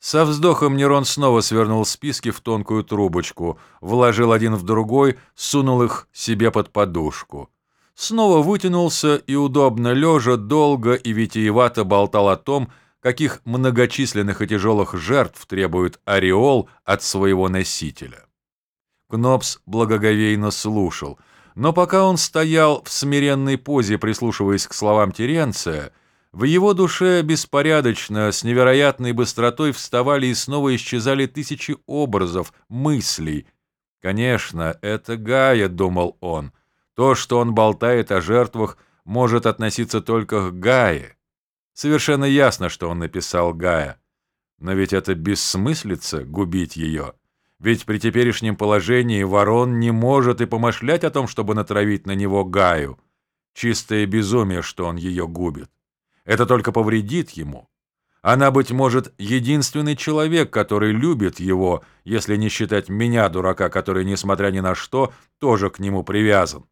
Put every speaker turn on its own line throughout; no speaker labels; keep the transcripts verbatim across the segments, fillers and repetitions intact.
Со вздохом Нерон снова свернул списки в тонкую трубочку, вложил один в другой, сунул их себе под подушку. Снова вытянулся и, удобно лежа, долго и витиевато болтал о том, каких многочисленных и тяжелых жертв требует ореол от своего носителя. Кнопс благоговейно слушал, но пока он стоял в смиренной позе, прислушиваясь к словам Теренция, в его душе беспорядочно, с невероятной быстротой вставали и снова исчезали тысячи образов, мыслей. «Конечно, это Гая», — думал он. «То, что он болтает о жертвах, может относиться только к Гае. Совершенно ясно, что он написал Гая. Но ведь это бессмыслица — губить ее. Ведь при теперешнем положении Ворон не может и помышлять о том, чтобы натравить на него Гаю. Чистое безумие, что он ее губит. Это только повредит ему. Она, быть может, единственный человек, который любит его, если не считать меня, дурака, который, несмотря ни на что, тоже к нему привязан».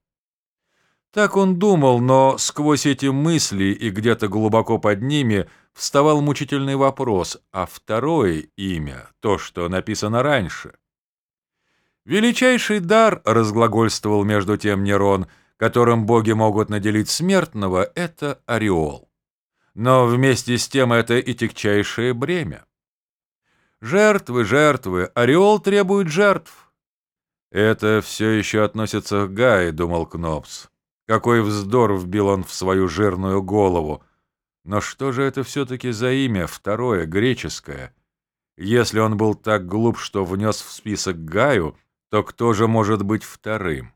Так он думал, но сквозь эти мысли и где-то глубоко под ними вставал мучительный вопрос, а второе имя, то, что написано раньше. «Величайший дар», — разглагольствовал между тем Нерон, которым боги могут наделить смертного, — это ореол. Но вместе с тем это и тягчайшее бремя. Жертвы, жертвы, ореол требует жертв. Это все еще относится к Гае, думал Кнопс. Какой вздор вбил он в свою жирную голову. Но что же это все-таки за имя, второе, греческое? Если он был так глуп, что внес в список Гаю, то кто же может быть вторым?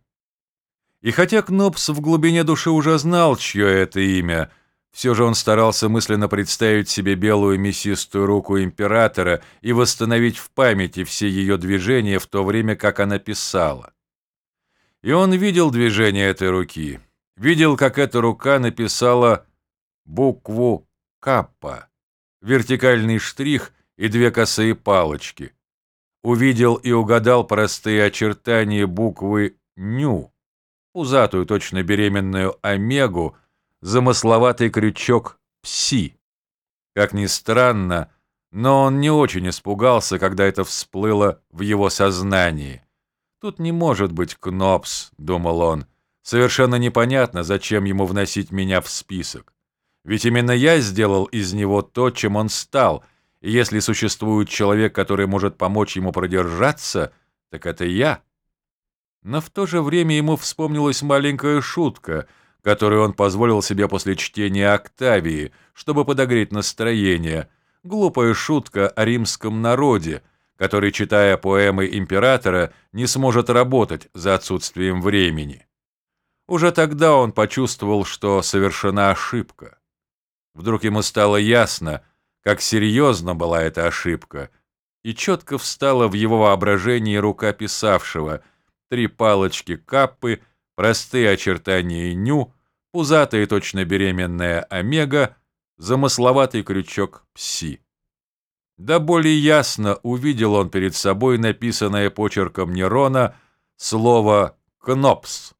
И хотя Кнопс в глубине души уже знал, чье это имя, все же он старался мысленно представить себе белую мясистую руку императора и восстановить в памяти все ее движения в то время, как она писала. И он видел движение этой руки, видел, как эта рука написала букву «Каппа», вертикальный штрих и две косые палочки. Увидел и угадал простые очертания буквы «Ню», пузатую, точно беременную омегу, замысловатый крючок «Пси». Как ни странно, но он не очень испугался, когда это всплыло в его сознании. «Тут не может быть Кнопс», — думал он. «Совершенно непонятно, зачем ему вносить меня в список. Ведь именно я сделал из него то, чем он стал, и если существует человек, который может помочь ему продержаться, так это я». Но в то же время ему вспомнилась маленькая шутка, которую он позволил себе после чтения «Октавии», чтобы подогреть настроение. Глупая шутка о римском народе, который, читая поэмы императора, не сможет работать за отсутствием времени. Уже тогда он почувствовал, что совершена ошибка. Вдруг ему стало ясно, как серьезна была эта ошибка, и четко встала в его воображении рука писавшего: три палочки Каппы, простые очертания Ню, пузатая точно беременная омега, замысловатый крючок Пси. Да более ясно увидел он перед собой написанное почерком Нерона слово «Кнопс».